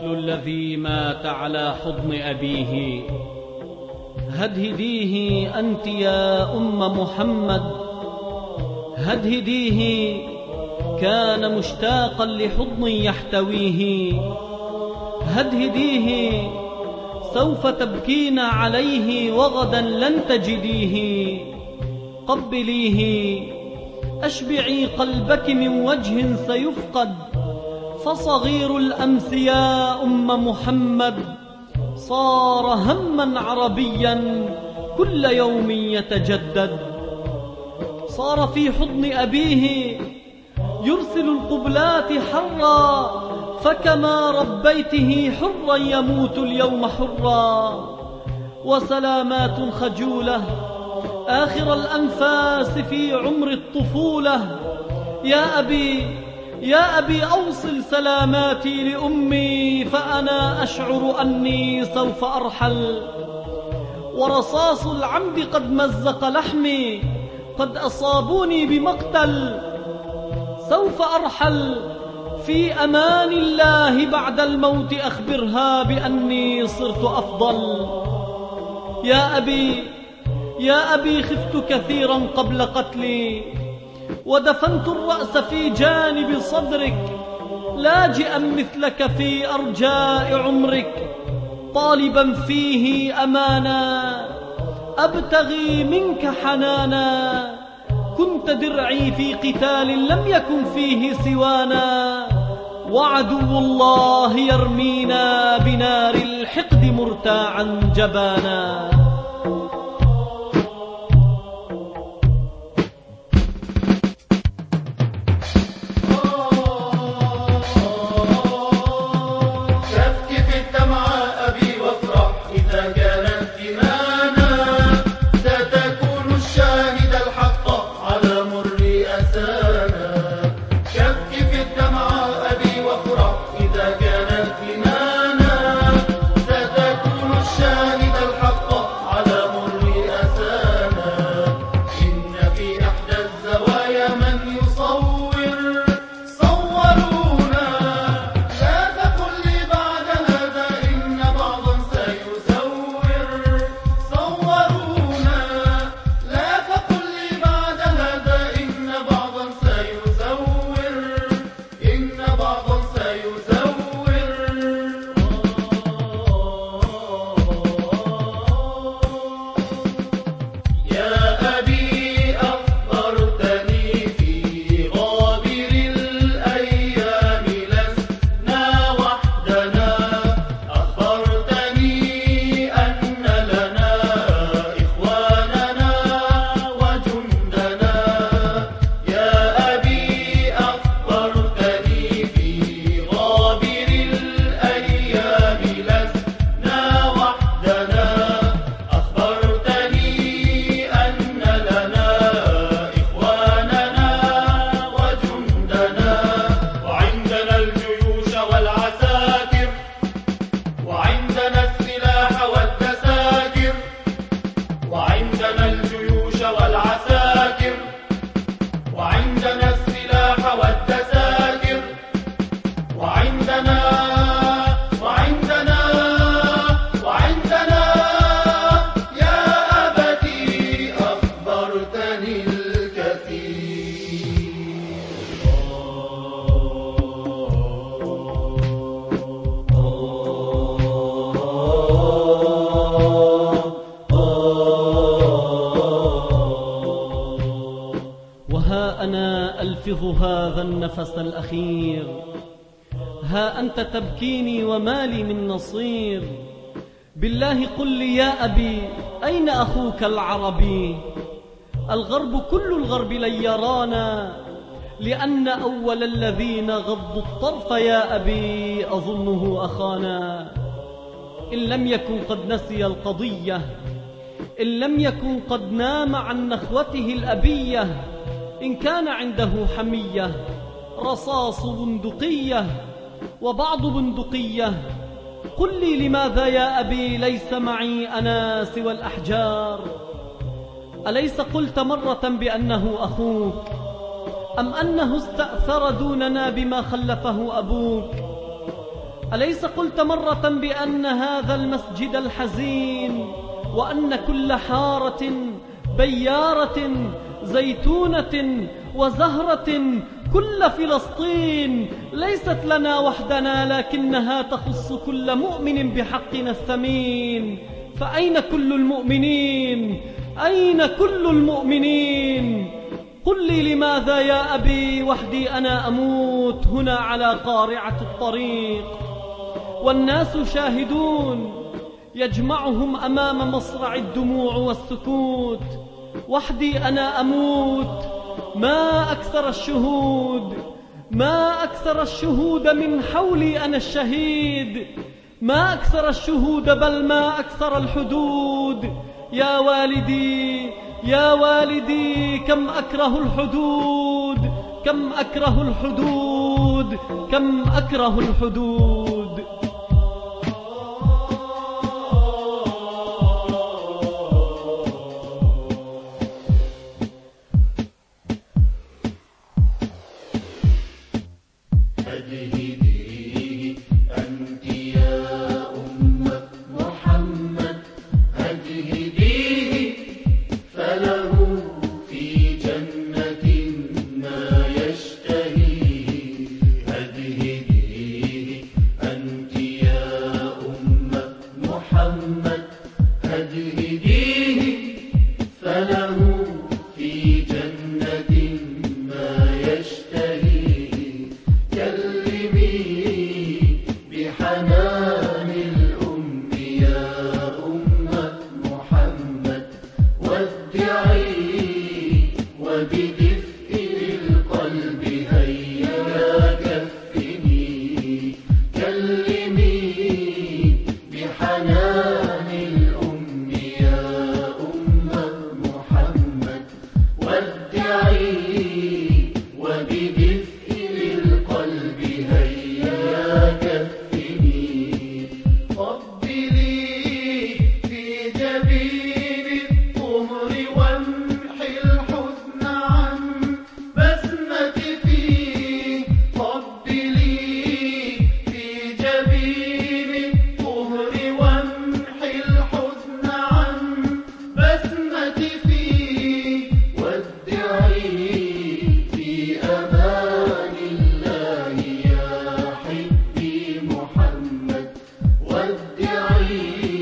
الطفل الذي مات على حضن أبيه. هدهديه أنت يا أم محمد، هدهديه، كان مشتاقا لحضن يحتويه. هدهديه، سوف تبكين عليه وغدا لن تجديه. قبليه، أشبعي قلبك من وجه سيفقد، فصغير الأمس يا أم محمد صار همًا عربيًا كل يوم يتجدد. صار في حضن أبيه يرسل القبلات حرًا، فكما ربيته حرًا يموت اليوم حرًا. وسلامات خجولة آخر الأنفاس في عمر الطفولة. يا أبي، يا أبي، أوصل سلاماتي لأمي، فأنا أشعر أني سوف أرحل، ورصاص العمد قد مزق لحمي، قد أصابوني بمقتل. سوف أرحل في أمان الله، بعد الموت أخبرها بأني صرت أفضل. يا أبي، يا أبي، خفت كثيرا قبل قتلي، ودفنت الرأس في جانب صدرك، لاجئا مثلك في أرجاء عمرك، طالبا فيه أمانا، أبتغي منك حنانا. كنت درعي في قتال لم يكن فيه سوانا، وعدو الله يرمينا بنار الحقد مرتاعا جبانا. ألفظ هذا النفس الأخير، ها أنت تبكيني وما لي من نصير. بالله قل لي يا أبي، أين أخوك العربي؟ الغرب كل الغرب لن يرانا، لأن أول الذين غضوا الطرف يا أبي أظنه أخانا. إن لم يكن قد نسي القضية، إن لم يكن قد نام عن نخوته الأبية، إن كان عنده حمية رصاص بندقية وبعض بندقية، قل لي لماذا يا أبي ليس معي أنا سوى الأحجار؟ أليس قلت مرة بأنه أخوك، أم أنه استأثر دوننا بما خلفه أبوك؟ أليس قلت مرة بأن هذا المسجد الحزين وأن كل حارة بيارة زيتونة وزهرة كل فلسطين ليست لنا وحدنا، لكنها تخص كل مؤمن بحقنا الثمين؟ فأين كل المؤمنين؟ أين كل المؤمنين؟ قل لي لماذا يا أبي وحدي أنا أموت هنا على قارعة الطريق والناس شاهدون يجمعهم أمام مصرع الدموع والسكوت؟ وحدي أنا أموت، ما أكثر الشهود، ما أكثر الشهود من حولي أنا الشهيد، ما أكثر الشهود بل ما أكثر الحدود. يا والدي يا والدي كم أكره الحدود، كم أكره الحدود، كم أكره الحدود. ودعي